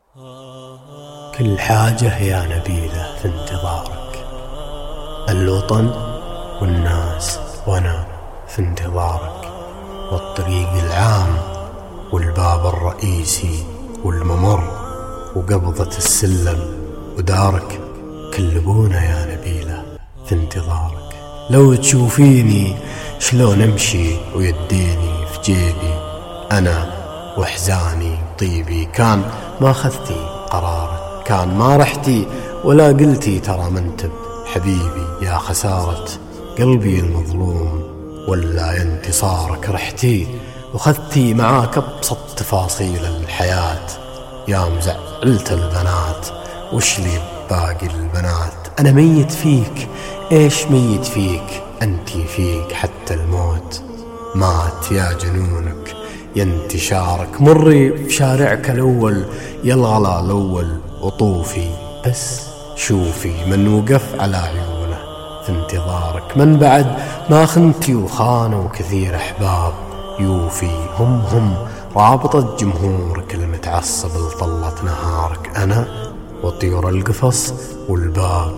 كل حاجة يا نبيلة في انتظارك، الوطن والناس وأنا في انتظارك، والطريق العام والباب الرئيسي والممر وقبضة السلم ودارك، كلبونا يا نبيلة في انتظارك. لو تشوفيني شلون امشي ويديني في جيبي أنا واحزاني طيبي، كان ما أخذتي قرارك، كان ما رحتي ولا قلتي ترى منتب حبيبي، يا خسارة قلبي المظلوم ولا انتصارك. رحتي وخذتي معاك أبسط تفاصيل الحياة، يا مزعلت البنات وش لي باقي البنات. أنا ميت فيك، إيش ميت فيك، أنتي فيك حتى الموت مات يا جنونك يا انتشارك. مري في شارعك الأول يا الغلا الأول وطوفي، بس شوفي من وقف على عيونه في انتظارك، من بعد ما خنتي وخانوا كثير أحباب يوفي، هم رابطة جمهورك المتعصب لطلة نهارك. أنا وطيور القفص والباب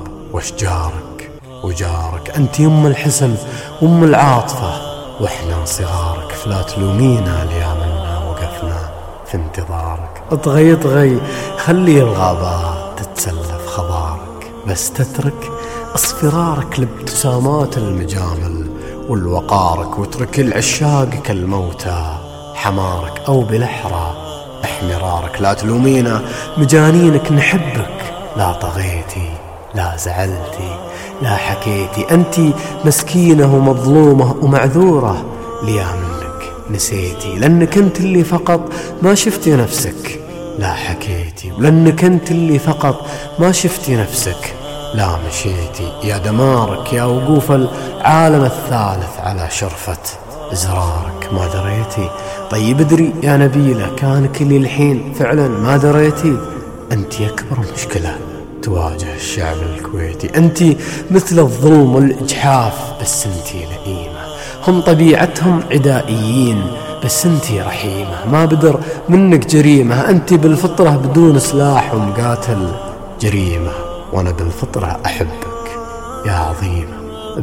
واشجارك وجارك، أنت الحسن وام العاطفة واحنا صغارك، فلا تلومينا ليامنا وقفنا في انتظارك. اطغي خلي الغابات تتسلف خضارك، بس تترك اصفرارك لابتسامات المجامل والوقارك، واترك العشاق الموتى حمارك، أو بالأحرى احمرارك. لا تلومينا مجانينك نحبك، لا طغيتي لا زعلتي لا حكيتي، أنت مسكينة ومظلومة ومعذورة ليا منك نسيتي، لأنك أنت اللي فقط ما شفتي نفسك لا حكيتي، ولأنك أنت اللي فقط ما شفتي نفسك لا مشيتي. يا دمارك يا وقوف العالم الثالث على شرفة إزرارك، ما دريتي. طيب ادري يا نبيلة كانك اللي الحين فعلا ما دريتي، أنت أكبر مشكلة تواجه الشعب الكويتي، أنت مثل الظلم والإجحاف بس أنت لئيمة، هم طبيعتهم عدائيين بس أنت رحيمة، ما بدر منك جريمة، أنت بالفطرة بدون سلاح ومقاتل جريمة، وأنا بالفطرة أحبك يا عظيمة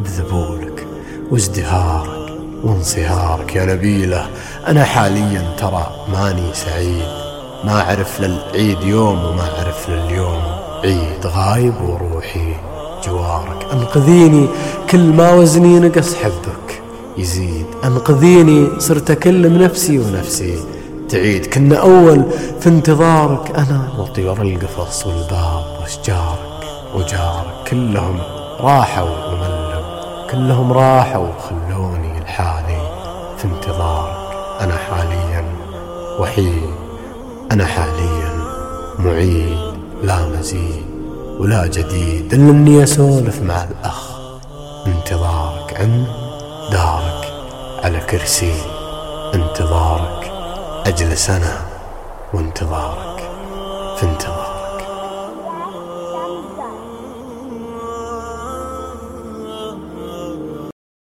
بذبولك وازدهارك وانصهارك. يا نبيلة أنا حاليا ترى ماني سعيد، ما أعرف للعيد يوم وما أعرف لليوم عيد، غايب وروحي جوارك. أنقذيني كل ما وزني نقص حبك يزيد، أنقذيني صرت أكلم نفسي ونفسي تعيد، كنا أول في انتظارك أنا وطيور القفص والباب واشجارك وجارك، كلهم راحوا وملوا، كلهم راحوا وخلوني لحالي في انتظارك. أنا حاليا وحيد، أنا حاليا معيد، لا مزيد ولا جديد إلا أني أسولف مع الأخ، انتظارك عند دارك على كرسي، انتظارك أجلس أنا وانتظارك في انتظارك.